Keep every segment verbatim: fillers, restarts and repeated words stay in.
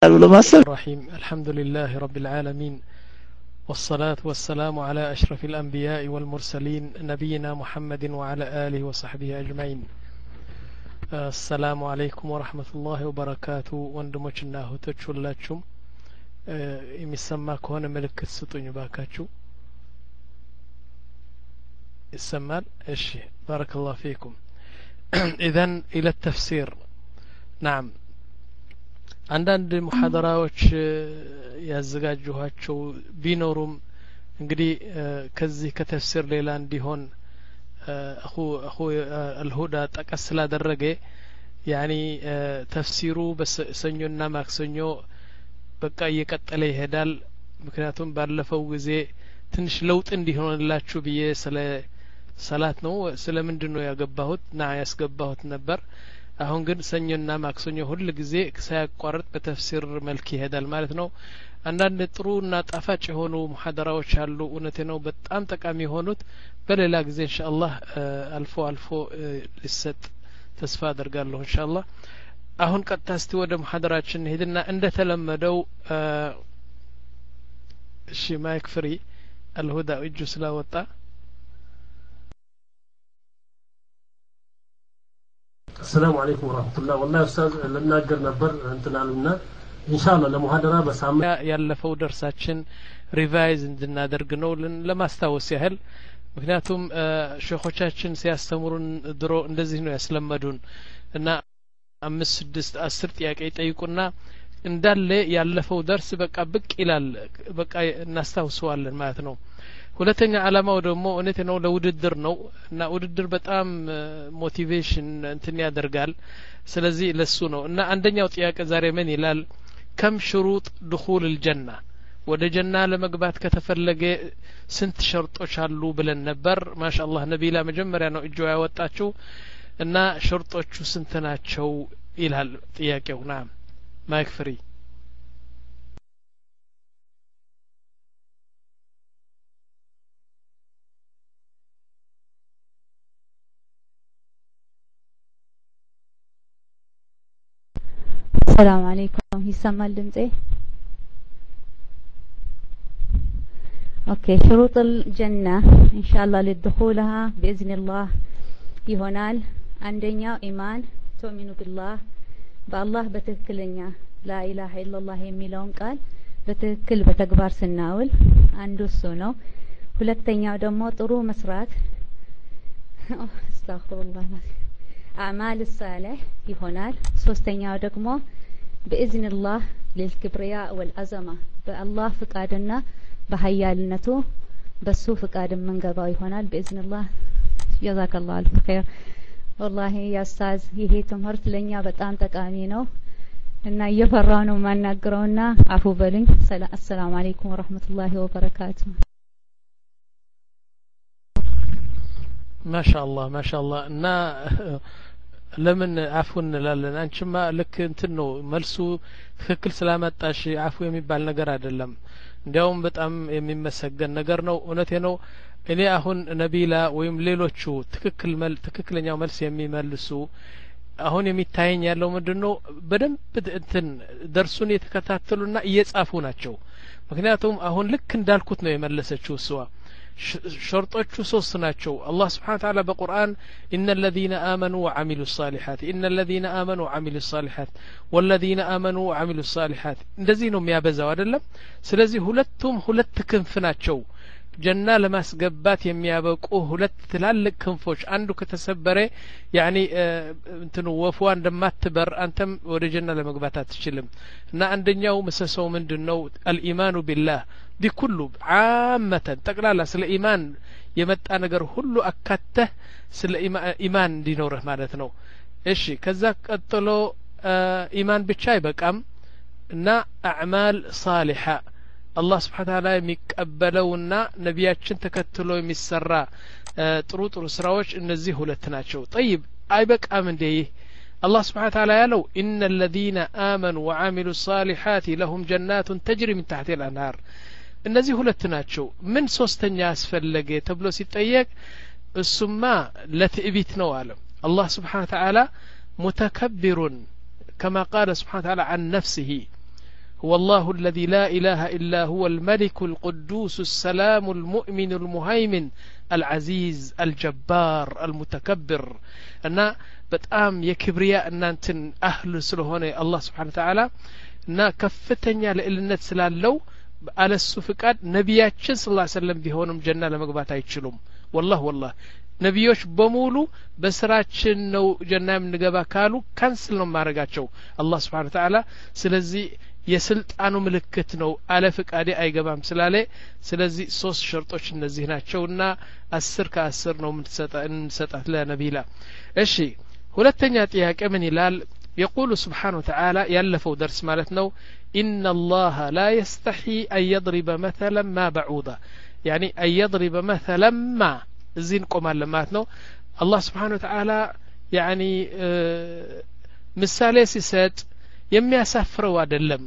الرحيم الحمد لله رب العالمين والصلاة والسلام على أشرف الأنبياء والمرسلين نبينا محمد وعلى آله وصحبه أجمعين. السلام عليكم ورحمة الله وبركاته. وندمجنا هتشولاتشم يسمى كون ملك السطون باكاتشو السمال الشي بارك الله فيكم. إذن إلى التفسير. نعم አንዳንድ ሙሐደራዎች ያዘጋጁዋቸው ቢኖሩም እንግዲህ ከዚህ ከተፍሲር ሌላ እንዲሆን አኹ አኹ አልሁዳ ጠቀስ ስላደረገ ያኒ ተፍሲሩ በሰኞና ማክሰኞ በቃ እየቀጠለ ይሄዳል። ምክንያቱም ባለፈው ጊዜ ትንሽ ለውጥ እንዲሆንላችሁ ብዬ ስለ ሰላት ነው ስለምንድነው ያገባሁት ና ያስገባሁት ነበር። አሁን ግን ሰኞና ማክሰኞ ሁሉ ጊዜ ሳያቋርጥ በተፍሲር መልክ ይሄዳል ማለት ነው። አንዳንድ ጥሩና ጣፋጭ የሆኑ ሙሐደራዎች አሉ። እውነቴ ነው በጣም ጠቃሚ የሆኑት በሌላ ጊዜ ኢንሻአላህ አልፎ አልፎ ሊሰጥ ተስፋ አደርጋለሁ ኢንሻአላህ። አሁን ቀጥታ እስቲ ወደ ሙሐደራችን ሄድና እንደተለመደው እሺ ማይክ ፍሪ አልሁዳ እጁ ስላወጣ السلام عليكم ورحمة الله. والله أستاذ لنا قر نبر أنتنا لنا إن شاء الله لمحاضرة بسام ያለፈው ደርሳችን ሪቫይዝ እንድናደርግነው ለማስታወስ ያህል ምክንያቱም ሸኾቻችን ሲያስተምሩን ድሮ እንደዚህ ነው ያስለመዱን እና አምስት ስድስት አስር ጥያቄ ይጠይቁና እንዳለ ያለፈው ደርስ በቃ ብቅ ይላል በቃ እናስታውሰዋለን ማለት ነው። ሁለተኛ ዓላማው ደግሞ እውነቴ ነው ለውድድር ነው እና ውድድር በጣም ሞቲቬሽን እንትን ያደርጋል። ስለዚህ ለሱ ነው እና አንደኛው ጥያቄ ዛሬ ምን ይላል? ከም ሽሩጥ دخول الجنة ወደ ጀና ለመግባት ከተፈለገ ስንት ሸርጦች አሉ ብለን ነበር። ማሻአላህ ነቢላ መጀመሪያ ነው እጁ ያወጣችው እና ሸርጦቹ ስንት ናቸው ይላል ጥያቄው። ናም ማይክ ፍሪ السلام عليكم. يسمى الدمزي اوكي. شروط الجنة ان شاء الله للدخولها باذن الله يهونال عندنا ايمان تؤمن بالله بالله بتككلኛ لا اله الا الله የሚለውን ቃል በትክክል በተግባር ስናውል አንዱ እሱ ነው። ሁለተኛው ደግሞ ጥሩ መስራት استغفرالله اعمال الصالح ይሆናል። ሶስተኛው ደግሞ بإذن الله للكبرياء والعظمة بالله فقادنا بحيالنته بسو فقاد من قضاء يهونال بإذن الله. جزاك الله الف خير. والله يا استاذ ይሄ ትምህርት ለኛ በጣም ጠቃሚ ነው እና እየፈራው ነው ማናገረውና አፉ በልኝ። ሰላም አለይኩም ወራህመቱላሂ ወበረካቱ። ማሻአላህ ማሻአላህ እና ለምን አፉ እንላለን? አንቺማ ልክ እንትን ነው መልሱ ትክክል ስላመጣሽ አፉ የሚባል ነገር አይደለም። እንዲያውም በጣም የሚመሰገን ነገር ነው። እውነቴ ነው። እኔ አሁን ነቢላ ወይም ሌሎቹ ትክክል መል ትክክለኛው መልስ የሚመልሱ አሁን የሚታየኝ ያለው ምንድነው በደንብ እንትን ደርሱን የተከታተሉና እየጻፉ ናቸው። ምክንያቱም አሁን ልክ እንዳልኩት ነው የመለሰችው እሷ። شرطوቹ ሶስት ናቸው። አላህ Subhanahu Wa Ta'ala በቁርአን إن الذين آمنوا وعملوا الصالحات إن الذين آمنوا وعملوا الصالحات والذين آمنوا وعملوا الصالحات እንደዚህ ነው የሚያበዛው አይደለም። ስለዚህ ሁለቱም ሁለት ክንፍ ናቸው። ጀና ለማስገባት የሚያበቁ ሁለት ትላልቅ ክንፎች አንዱ ከተሰበረ ያኒ እንትኑ ወፍዋ እንደማትበር አንተም ወደ ጀና ለመግባት አትችልም። እና አንደኛው መሰሰው ምንድነው? الإيمان بالله بكل عامة ጠቅላላ ስለ ኢማን የመጣ ነገር ሁሉ አካተህ ስለ ኢማን እንዲኖርህ ማለት ነው። እሺ ከዛ ቀጥሎ ኢማን ብቻ አይበቃም እና አዕማል ሳሊሐ አላህ Subhanahu Wa Ta'ala የሚቀበለውና ነቢያችን ተከትሎ የሚሰራ ጥሩ ጥሩ ስራዎች እነዚህ ሁለት ናቸው። طيب አይበቃም እንዴ? الله سبحانه وتعالى ያለው إن الذين آمنوا وعملوا الصالحات لهم جنات تجري من تحتها الأنهار እነዚህ ሁለት ናቸው። ምን ሶስተኛ ያስፈልገ ተብሎ ሲጠየቅ እሱማ ለትዕቢት ነው አለ። الله سبحانه وتعالى متكبر كما قال سبحانه وتعالى عن نفسه هو الله الذي لا إله إلا هو الملك القدوس السلام المؤمن المهيمن العزيز الجبار المتكبر أن بتأم يكبرياء أنتن أهل سلهون الله سبحانه وتعالى أن كفتنيا لإلنت سلالو على السفقات نبياتشن صلى الله عليه وسلم بيهونم جنة لمقبات አይችሉም والله والله ነቢዮች በሙሉ በስራችን ነው ጀና የምንገባ ካሉ ካንስል ነው ማረጋቸው አላህ Subhanahu Wa Ta'ala ስለዚህ የስልጣኑ ምልክት ነው አለ ፍቃዴ አይገባም ስላለ ስለዚህ ሶስት ሸርጦች እነዚህ ናቸውና አስር ከአስር ነው እንሰጣት ለነቢላ እሺ ሁለተኛ ጥያቄ ምን ይላል يقول سبحانه وتعالى يلفوا درس مالتنا إن الله لا يستحي أن يضرب مثلا ما بعوضة يعني أن يضرب مثلا ما زين قمال لماتنا الله سبحانه وتعالى يعني مثالي سيسات يمي أسافروا عدلم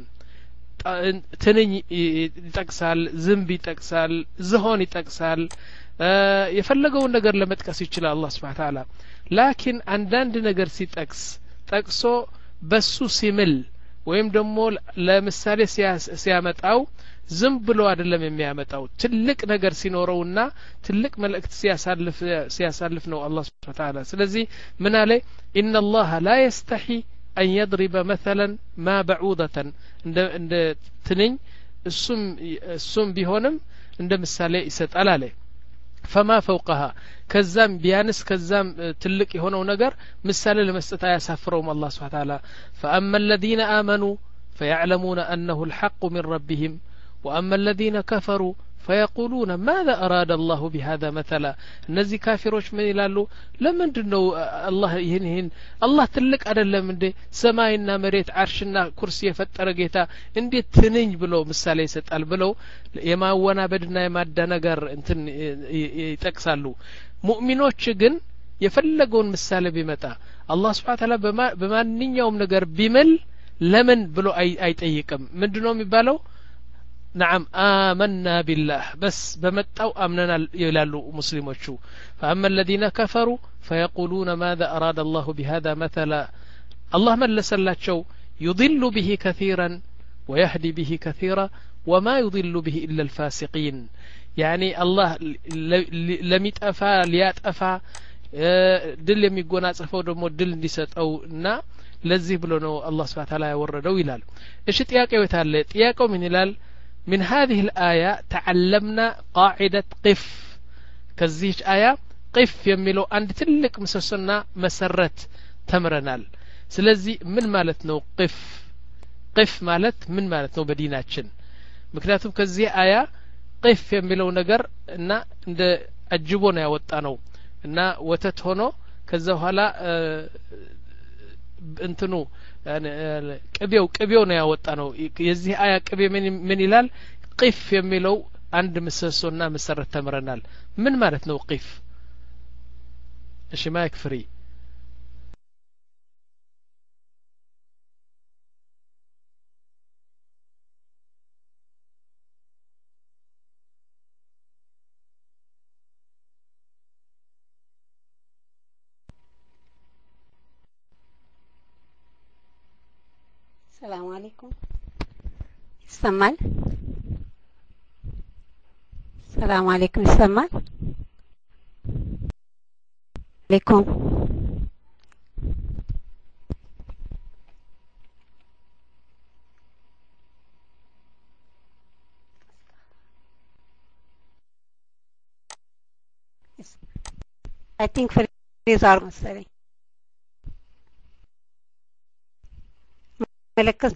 تنين يتقسال زنبي يتقسال زهون يتقسال يفلقوا النقر لما تكسيش الله سبحانه وتعالى لكن عندنا نقر سيتقس ጠቅሶ በሱ ሲምል ወይም ደግሞ ለምሳሌ ሲያመጣው ዝም ብሎ አይደለም የሚያመጣው ትልቅ ነገር ሲኖረውና ትልቅ መልእክት ሲያሳልፍ ሲያሳልፍ ነው አላህ Subhanahu Wa Ta'ala ስለዚህ ምን አለ ان الله لا يستحي ان يضرب مثلا ما بعوضة እንደ እንደ ትንኝ እሱም እሱም ቢሆንም እንደ ምሳሌ ይሰጣል አለ فما فوقها كزام بيانس كزام تلك يهونو نجر مثال لمستطاع يسافرهم الله سبحانه وتعالى فأما الذين آمنوا فيعلمون أنه الحق من ربهم وأما الذين كفروا فيقولون ماذا أراد الله بهذا مثلا النزي كافروش من يلالو لمن دنو الله يهنهن الله تلك أدل من دي سماينا مريت عرشنا كرسي فترقيتا اندي تنين بلو مثال يستقل بلو يما وانا بدنا يما دانقر انتن يتكسالو مؤمنوش جن يفلقون مثال بمتا الله سبحانه وتعالى بما, بما نيوم نقر بمل لمن بلو أي, أي تأيكم من دنو مبالو نعم آمنا بالله بس بمتأو أمننا يلالو مسلمون شو فأما الذين كفروا فيقولون ماذا أراد الله بهذا مثلا الله من لسلات شو يضل به كثيرا ويهدي به كثيرا وما يضل به إلا الفاسقين يعني الله لم يتأفى لياتأفى دل يميقونا أصفو دمو دل نسات أو نا لذي بلونو الله سبحانه وتعالى يوردو يلال إيش تياكو يتالي تياكو من يلال من هذه الآية تعلمنا قاعدة قف كزيش آية قف يميلو عند تلك مسسنا مسرت تمرنال سلزي من مالتنو قف قف مالت من مالتنو بديناتشن مكناتهم كزي آية قف يميلو نجر إن عند أجيبونا يا وطانو إن وتتهونو كذا هلا اه انتنو يعني ቅቤው ቅቤው ነው ያወጣነው የዚህ አያ ቅቤ ምን ምን ይላል ቂፍ የሚለው አንድ ምሰሶና መሰረት ተምረናል ምን ማለት ነው ቂፍ እሺ ማይክ ፍሪ السلام عليكم يسمال السلام عليكم يسمال عليكم I think for these are necessary ملكز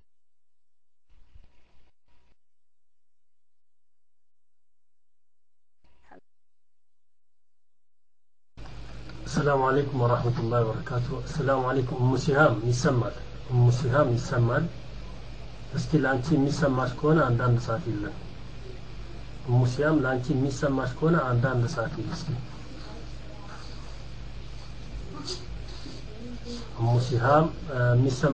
السلام عليكم ورحمة الله وبركاته السلام عليكم أم سهام يسمال أم سهام يسمال እስኪ ላንቺ የሚሰማሽ ከሆነ አንዳንድ ሰዓት ይለን أم سهام ላንቺ የሚሰማሽ ከሆነ አንዳንድ ሰዓት ይለን እስኪ أم سهام የሚሰማ